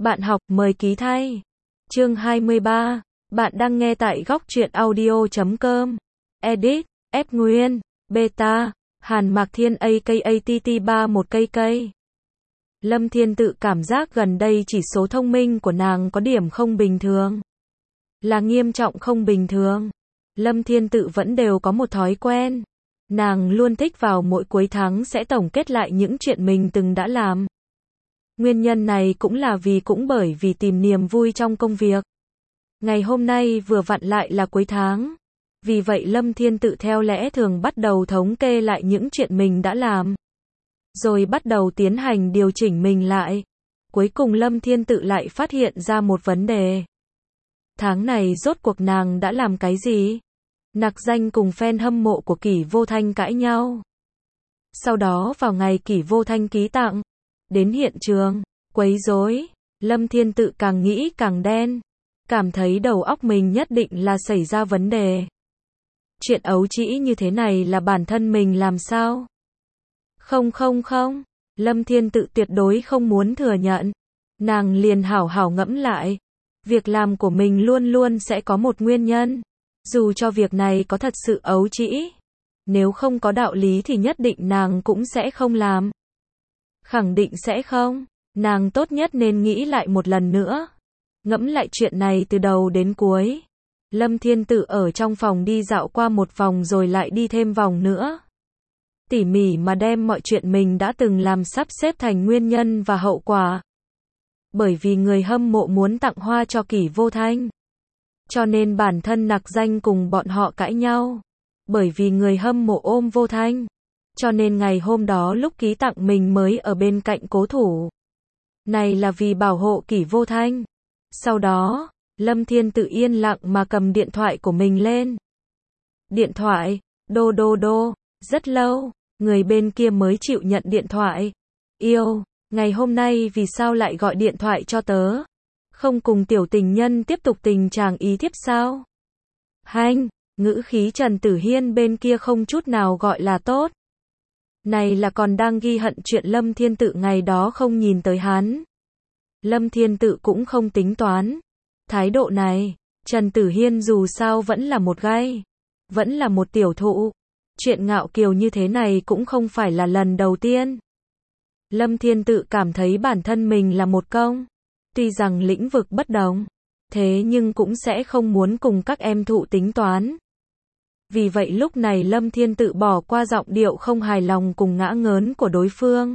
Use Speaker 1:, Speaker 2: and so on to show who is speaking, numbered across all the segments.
Speaker 1: Bạn học mời ký thay. Chương 23. Bạn đang nghe tại góc truyện audio.com. Edit, F Nguyên, Beta, Hàn Mạc Thiên aka TT31 cây cây. Lâm Thiên Tự cảm giác gần đây chỉ số thông minh của nàng có điểm không bình thường. Là nghiêm trọng không bình thường. Lâm Thiên Tự vẫn đều có một thói quen. Nàng luôn thích vào mỗi cuối tháng sẽ tổng kết lại những chuyện mình từng đã làm. Nguyên nhân này cũng bởi vì tìm niềm vui trong công việc. Ngày hôm nay vừa vặn lại là cuối tháng. Vì vậy Lâm Thiên Tự theo lẽ thường bắt đầu thống kê lại những chuyện mình đã làm. Rồi bắt đầu tiến hành điều chỉnh mình lại. Cuối cùng Lâm Thiên Tự lại phát hiện ra một vấn đề. Tháng này rốt cuộc nàng đã làm cái gì? Nặc Danh cùng fan hâm mộ của Kỷ Vô Thanh cãi nhau. Sau đó vào ngày Kỷ Vô Thanh ký tặng, đến hiện trường, quấy rối, Lâm Thiên Tự càng nghĩ càng đen. Cảm thấy đầu óc mình nhất định là xảy ra vấn đề. Chuyện ấu trĩ như thế này là bản thân mình làm sao? Không, Lâm Thiên Tự tuyệt đối không muốn thừa nhận. Nàng liền hảo hảo ngẫm lại. Việc làm của mình luôn luôn sẽ có một nguyên nhân. Dù cho việc này có thật sự ấu trĩ. Nếu không có đạo lý thì nhất định nàng cũng sẽ không làm. Khẳng định sẽ không. Nàng tốt nhất nên nghĩ lại một lần nữa. Ngẫm lại chuyện này từ đầu đến cuối. Lâm Thiên Tự ở trong phòng đi dạo qua một vòng rồi lại đi thêm vòng nữa. Tỉ mỉ mà đem mọi chuyện mình đã từng làm sắp xếp thành nguyên nhân và hậu quả. Bởi vì người hâm mộ muốn tặng hoa cho Kỷ Vô Thanh. Cho nên bản thân Nặc Danh cùng bọn họ cãi nhau. Bởi vì người hâm mộ ôm Vô Thanh. Cho nên ngày hôm đó lúc ký tặng mình mới ở bên cạnh cố thủ. Này là vì bảo hộ Kỷ Vô Thanh. Sau đó, Lâm Thiên Tự yên lặng mà cầm điện thoại của mình lên. Điện thoại, đô, rất lâu, người bên kia mới chịu nhận điện thoại. Yêu, ngày hôm nay vì sao lại gọi điện thoại cho tớ? Không cùng tiểu tình nhân tiếp tục tình trạng ý thiếp sao? Hanh, ngữ khí Trần Tử Hiên bên kia không chút nào gọi là tốt. Này là còn đang ghi hận chuyện Lâm Thiên Tự ngày đó không nhìn tới hắn. Lâm Thiên Tự cũng không tính toán. Thái độ này, Trần Tử Hiên dù sao vẫn là một gai. Vẫn là một tiểu thụ. Chuyện ngạo kiều như thế này cũng không phải là lần đầu tiên. Lâm Thiên Tự cảm thấy bản thân mình là một công. Tuy rằng lĩnh vực bất đồng. Thế nhưng cũng sẽ không muốn cùng các em thụ tính toán. Vì vậy lúc này Lâm Thiên Tự bỏ qua giọng điệu không hài lòng cùng ngã ngớn của đối phương.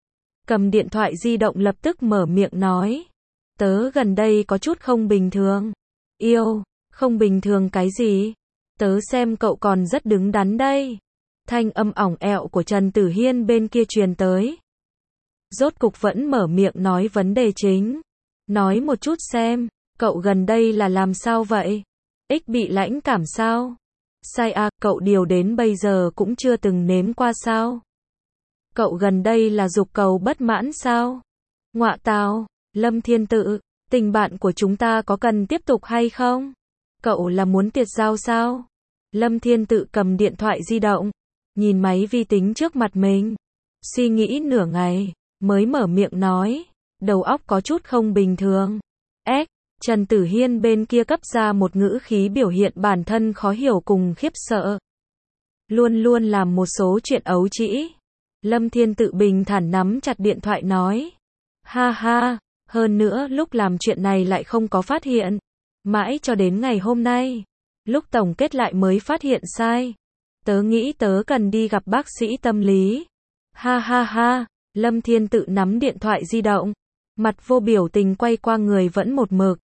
Speaker 1: Cầm điện thoại di động lập tức mở miệng nói. Tớ gần đây có chút không bình thường. Yêu, không bình thường cái gì? Tớ xem cậu còn rất đứng đắn đây. Thanh âm ỏng ẹo của Trần Tử Hiên bên kia truyền tới. Rốt cục vẫn mở miệng nói vấn đề chính. Nói một chút xem, cậu gần đây là làm sao vậy? Bị lãnh cảm sao? Sai à, cậu điều đến bây giờ cũng chưa từng nếm qua sao? Cậu gần đây là dục cầu bất mãn sao? Ngọa tào, Lâm Thiên Tự, tình bạn của chúng ta có cần tiếp tục hay không? Cậu là muốn tiệt giao sao? Lâm Thiên Tự cầm điện thoại di động, nhìn máy vi tính trước mặt mình. Suy nghĩ nửa ngày, mới mở miệng nói, đầu óc có chút không bình thường. Trần Tử Hiên bên kia cấp ra một ngữ khí biểu hiện bản thân khó hiểu cùng khiếp sợ. Luôn luôn làm một số chuyện ấu trĩ. Lâm Thiên Tự bình thản nắm chặt điện thoại nói. Ha, hơn nữa lúc làm chuyện này lại không có phát hiện. Mãi cho đến ngày hôm nay. Lúc tổng kết lại mới phát hiện sai. Tớ nghĩ tớ cần đi gặp bác sĩ tâm lý. Ha, Lâm Thiên Tự nắm điện thoại di động. Mặt vô biểu tình quay qua người vẫn một mực.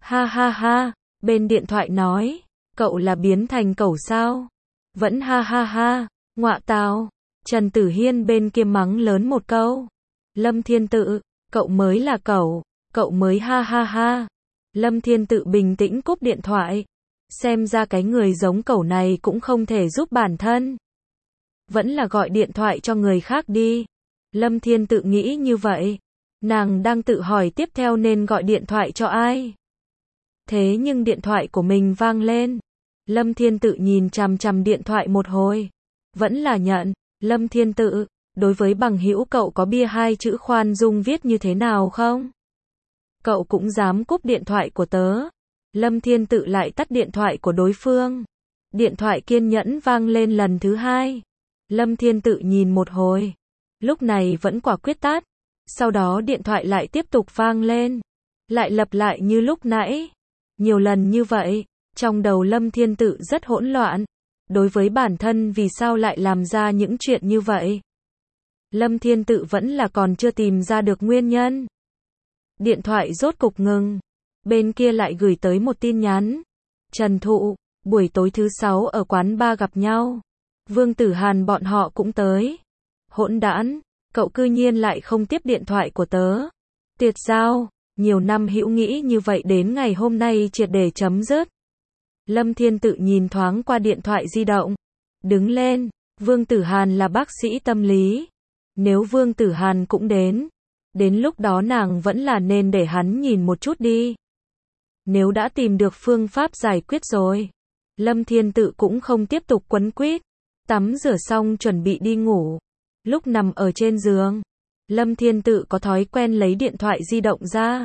Speaker 1: Ha, bên điện thoại nói. Cậu là biến thành cẩu sao? Vẫn ha, ngọa tào. Trần Tử Hiên bên kia mắng lớn một câu. Lâm Thiên Tự, cậu mới là cẩu. Cậu mới ha. Lâm Thiên Tự bình tĩnh cúp điện thoại. Xem ra cái người giống cẩu này cũng không thể giúp bản thân. Vẫn là gọi điện thoại cho người khác đi. Lâm Thiên Tự nghĩ như vậy. Nàng đang tự hỏi tiếp theo nên gọi điện thoại cho ai. Thế nhưng điện thoại của mình vang lên. Lâm Thiên Tự nhìn chằm chằm điện thoại một hồi. Vẫn là nhận. Lâm Thiên Tự, đối với bằng hữu cậu có bia hai chữ khoan dung viết như thế nào không? Cậu cũng dám cúp điện thoại của tớ. Lâm Thiên Tự lại tắt điện thoại của đối phương. Điện thoại kiên nhẫn vang lên lần thứ hai. Lâm Thiên Tự nhìn một hồi. Lúc này vẫn quả quyết tắt. Sau đó điện thoại lại tiếp tục vang lên. Lại lặp lại như lúc nãy. Nhiều lần như vậy, trong đầu Lâm Thiên Tự rất hỗn loạn. Đối với bản thân vì sao lại làm ra những chuyện như vậy? Lâm Thiên Tự vẫn là còn chưa tìm ra được nguyên nhân. Điện thoại rốt cục ngừng. Bên kia lại gửi tới một tin nhắn. Trần Thụ, buổi tối thứ 6 ở quán bar gặp nhau. Vương Tử Hàn bọn họ cũng tới. Hỗn đản, cậu cư nhiên lại không tiếp điện thoại của tớ. Tiệt giao, nhiều năm hữu nghĩ như vậy đến ngày hôm nay triệt để chấm dứt. Lâm Thiên Tự nhìn thoáng qua điện thoại di động. Đứng lên, Vương Tử Hàn là bác sĩ tâm lý. Nếu Vương Tử Hàn cũng đến lúc đó nàng vẫn là nên để hắn nhìn một chút đi. Nếu đã tìm được phương pháp giải quyết rồi, Lâm Thiên Tự cũng không tiếp tục quấn quýt. Tắm rửa xong chuẩn bị đi ngủ. Lúc nằm ở trên giường, Lâm Thiên Tự có thói quen lấy điện thoại di động ra.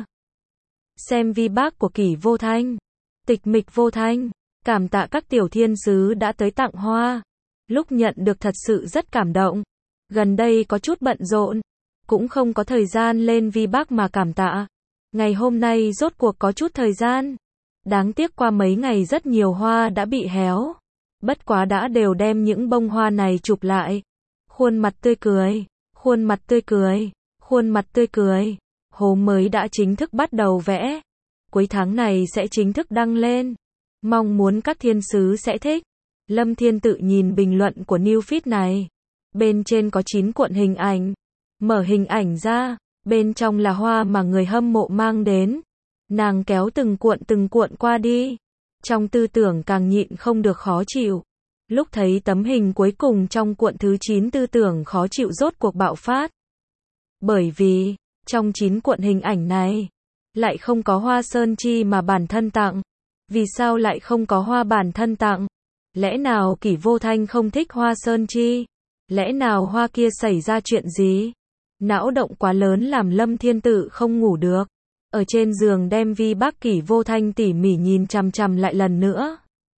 Speaker 1: Xem Vbiác của Kỷ Vô Thanh. Tịch Mịch Vô Thanh, cảm tạ các tiểu thiên sứ đã tới tặng hoa. Lúc nhận được thật sự rất cảm động. Gần đây có chút bận rộn, cũng không có thời gian lên Vbiác mà cảm tạ. Ngày hôm nay rốt cuộc có chút thời gian. Đáng tiếc qua mấy ngày rất nhiều hoa đã bị héo. Bất quá đã đều đem những bông hoa này chụp lại. Khuôn mặt tươi cười, khuôn mặt tươi cười, khuôn mặt tươi cười. Hồ mới đã chính thức bắt đầu vẽ. Cuối tháng này sẽ chính thức đăng lên. Mong muốn các thiên sứ sẽ thích. Lâm Thiên Tự nhìn bình luận của new feed này. Bên trên có 9 cuộn hình ảnh. Mở hình ảnh ra, bên trong là hoa mà người hâm mộ mang đến. Nàng kéo từng cuộn qua đi. Trong tư tưởng càng nhịn không được khó chịu. Lúc thấy tấm hình cuối cùng trong cuộn thứ 9 tư tưởng khó chịu rốt cuộc bạo phát. Bởi vì, trong 9 cuộn hình ảnh này, lại không có hoa sơn chi mà bản thân tặng. Vì sao lại không có hoa bản thân tặng? Lẽ nào Kỷ Vô Thanh không thích hoa sơn chi? Lẽ nào hoa kia xảy ra chuyện gì? Não động quá lớn làm Lâm Thiên Tự không ngủ được. Ở trên giường đem Vbiác Kỷ Vô Thanh tỉ mỉ nhìn chằm chằm lại lần nữa.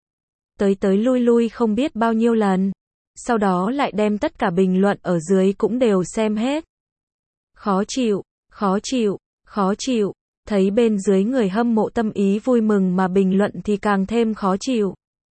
Speaker 1: Tới lui không biết bao nhiêu lần. Sau đó lại đem tất cả bình luận ở dưới cũng đều xem hết. Khó chịu, khó chịu, khó chịu. Thấy bên dưới người hâm mộ tâm ý vui mừng mà bình luận thì càng thêm khó chịu.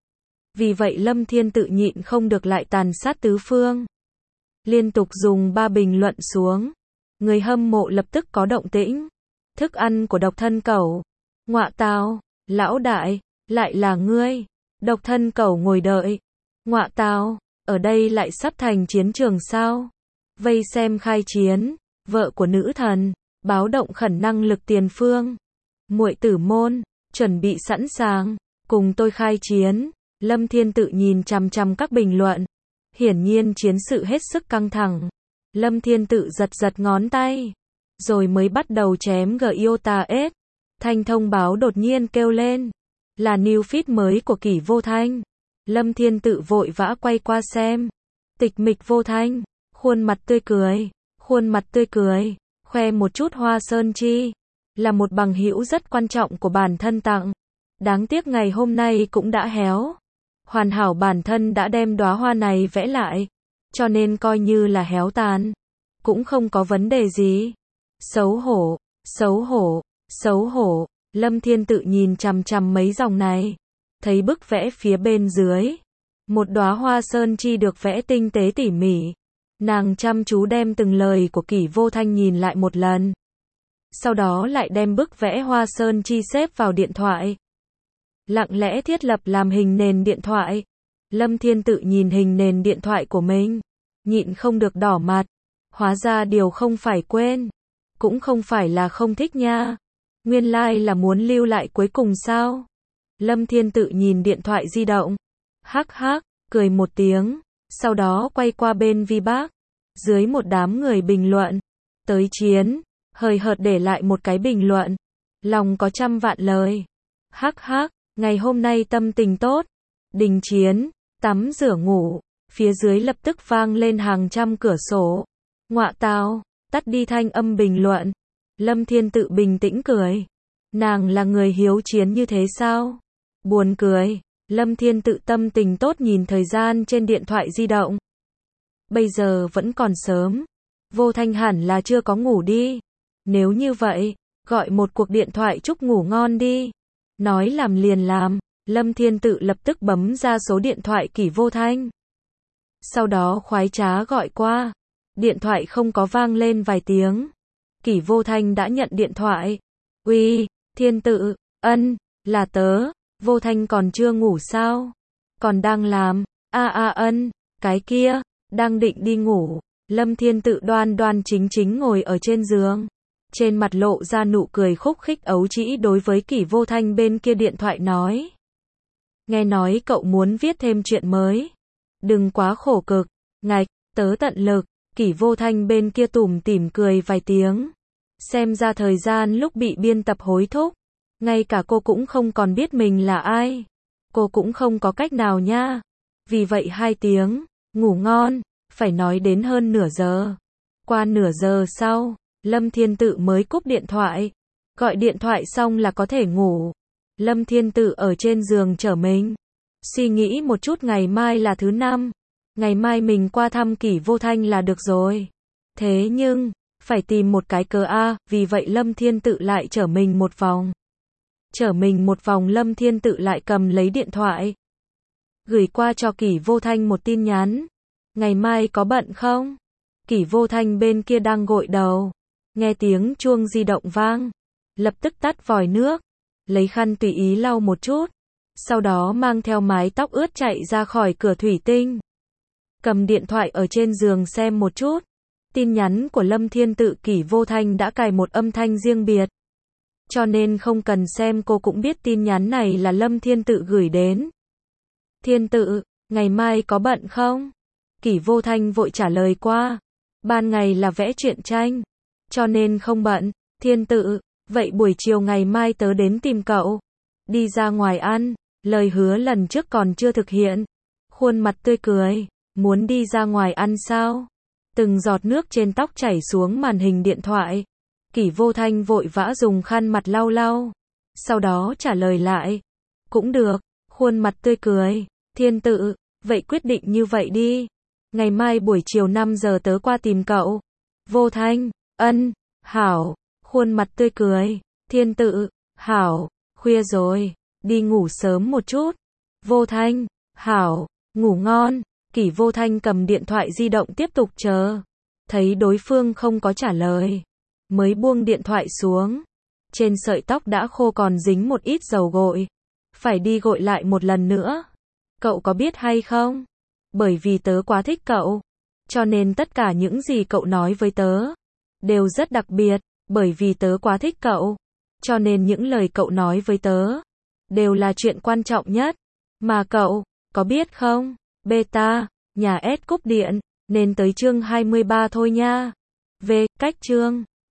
Speaker 1: Vì vậy Lâm Thiên Tự nhịn không được lại tàn sát tứ phương. Liên tục dùng 3 bình luận xuống. Người hâm mộ lập tức có động tĩnh. Thức ăn của độc thân cẩu. Ngọa tào, lão đại, lại là ngươi. Độc thân cẩu ngồi đợi. Ngọa tào, ở đây lại sắp thành chiến trường sao? Vây xem khai chiến. Vợ của nữ thần. Báo động khẩn năng lực tiền phương. Muội tử môn, chuẩn bị sẵn sàng. Cùng tôi khai chiến. Lâm Thiên Tự nhìn chằm chằm các bình luận. Hiển nhiên chiến sự hết sức căng thẳng. Lâm Thiên Tự giật ngón tay. Rồi mới bắt đầu chém Giota S. Thanh thông báo đột nhiên kêu lên. Là new feed mới của Kỷ Vô Thanh. Lâm Thiên Tự vội vã quay qua xem. Tịch Mịch Vô Thanh. Khuôn mặt tươi cười. Khuôn mặt tươi cười. Khoe một chút hoa sơn chi. Là một bằng hữu rất quan trọng của bản thân tặng. Đáng tiếc ngày hôm nay cũng đã héo. Hoàn hảo bản thân đã đem đóa hoa này vẽ lại. Cho nên coi như là héo tàn. Cũng không có vấn đề gì. Xấu hổ, xấu hổ, xấu hổ. Lâm Thiên Tự nhìn chằm chằm mấy dòng này. Thấy bức vẽ phía bên dưới. Một đóa hoa sơn chi được vẽ tinh tế tỉ mỉ. Nàng chăm chú đem từng lời của Kỷ Vô Thanh nhìn lại một lần. Sau đó lại đem bức vẽ hoa sơn chi xếp vào điện thoại. Lặng lẽ thiết lập làm hình nền điện thoại. Lâm Thiên Tự nhìn hình nền điện thoại của mình. Nhịn không được đỏ mặt. Hóa ra điều không phải quên. Cũng không phải là không thích nha. Nguyên lai là muốn lưu lại cuối cùng sao? Lâm Thiên Tự nhìn điện thoại di động. Hắc hắc, cười một tiếng. Sau đó quay qua bên Vbiác. Dưới một đám người bình luận. Tới chiến. Hời hợt để lại một cái bình luận. Lòng có trăm vạn lời. Hắc hắc, ngày hôm nay tâm tình tốt. Đình chiến. Tắm rửa ngủ. Phía dưới lập tức vang lên hàng trăm cửa sổ. Ngọa tào, tắt đi thanh âm bình luận. Lâm Thiên Tự bình tĩnh cười. Nàng là người hiếu chiến như thế sao? Buồn cười. Lâm Thiên Tự tâm tình tốt nhìn thời gian trên điện thoại di động. Bây giờ vẫn còn sớm. Vô Thanh hẳn là chưa có ngủ đi. Nếu như vậy, gọi một cuộc điện thoại chúc ngủ ngon đi. Nói làm liền làm. Lâm Thiên Tự lập tức bấm ra số điện thoại Kỷ Vô Thanh. Sau đó khoái trá gọi qua. Điện thoại không có vang lên vài tiếng. Kỷ Vô Thanh đã nhận điện thoại. Uy, Thiên Tự, ân, là tớ. Vô Thanh còn chưa ngủ sao? Còn đang làm. Ân, cái kia, đang định đi ngủ. Lâm Thiên Tự đoan đoan chính chính ngồi ở trên giường. Trên mặt lộ ra nụ cười khúc khích ấu trĩ đối với Kỷ Vô Thanh bên kia điện thoại nói. Nghe nói cậu muốn viết thêm chuyện mới. Đừng quá khổ cực. Ngạch, tớ tận lực. Kỷ Vô Thanh bên kia tủm tỉm cười vài tiếng. Xem ra thời gian lúc bị biên tập hối thúc. Ngay cả cô cũng không còn biết mình là ai. Cô cũng không có cách nào nha. Vì vậy 2 tiếng, ngủ ngon, phải nói đến hơn nửa giờ. Qua nửa giờ sau, Lâm Thiên Tự mới cúp điện thoại. Gọi điện thoại xong là có thể ngủ. Lâm Thiên Tự ở trên giường trở mình. Suy nghĩ một chút ngày mai là thứ 5. Ngày mai mình qua thăm Kỷ Vô Thanh là được rồi. Thế nhưng, phải tìm một cái cớ a, vì vậy Lâm Thiên Tự lại chở mình một vòng. Chở mình một vòng Lâm Thiên Tự lại cầm lấy điện thoại. Gửi qua cho Kỷ Vô Thanh một tin nhắn. Ngày mai có bận không? Kỷ Vô Thanh bên kia đang gội đầu. Nghe tiếng chuông di động vang. Lập tức tắt vòi nước. Lấy khăn tùy ý lau một chút. Sau đó mang theo mái tóc ướt chạy ra khỏi cửa thủy tinh. Cầm điện thoại ở trên giường xem một chút. Tin nhắn của Lâm Thiên Tự Kỷ Vô Thanh đã cài một âm thanh riêng biệt. Cho nên không cần xem cô cũng biết tin nhắn này là Lâm Thiên Tự gửi đến. Thiên Tự, ngày mai có bận không? Kỷ Vô Thanh vội trả lời qua. Ban ngày là vẽ truyện tranh. Cho nên không bận. Thiên Tự, vậy buổi chiều ngày mai tớ đến tìm cậu. Đi ra ngoài ăn. Lời hứa lần trước còn chưa thực hiện. Khuôn mặt tươi cười. Muốn đi ra ngoài ăn sao? Từng giọt nước trên tóc chảy xuống màn hình điện thoại. Kỷ Vô Thanh vội vã dùng khăn mặt lau lau. Sau đó trả lời lại. Cũng được. Khuôn mặt tươi cười. Thiên Tự, vậy quyết định như vậy đi. Ngày mai buổi chiều 5 giờ tớ qua tìm cậu. Vô Thanh, ân, hảo. Khuôn mặt tươi cười. Thiên Tự, hảo. Khuya rồi. Đi ngủ sớm một chút. Vô Thanh, hảo. Ngủ ngon. Kỷ Vô Thanh cầm điện thoại di động tiếp tục chờ. Thấy đối phương không có trả lời. Mới buông điện thoại xuống. Trên sợi tóc đã khô còn dính một ít dầu gội. Phải đi gội lại một lần nữa. Cậu có biết hay không? Bởi vì tớ quá thích cậu. Cho nên tất cả những gì cậu nói với tớ đều rất đặc biệt. Bởi vì tớ quá thích cậu. Cho nên những lời cậu nói với tớ đều là chuyện quan trọng nhất. Mà cậu, có biết không? Beta, nhà S cúp điện, nên tới chương 23 thôi nha. Cách chương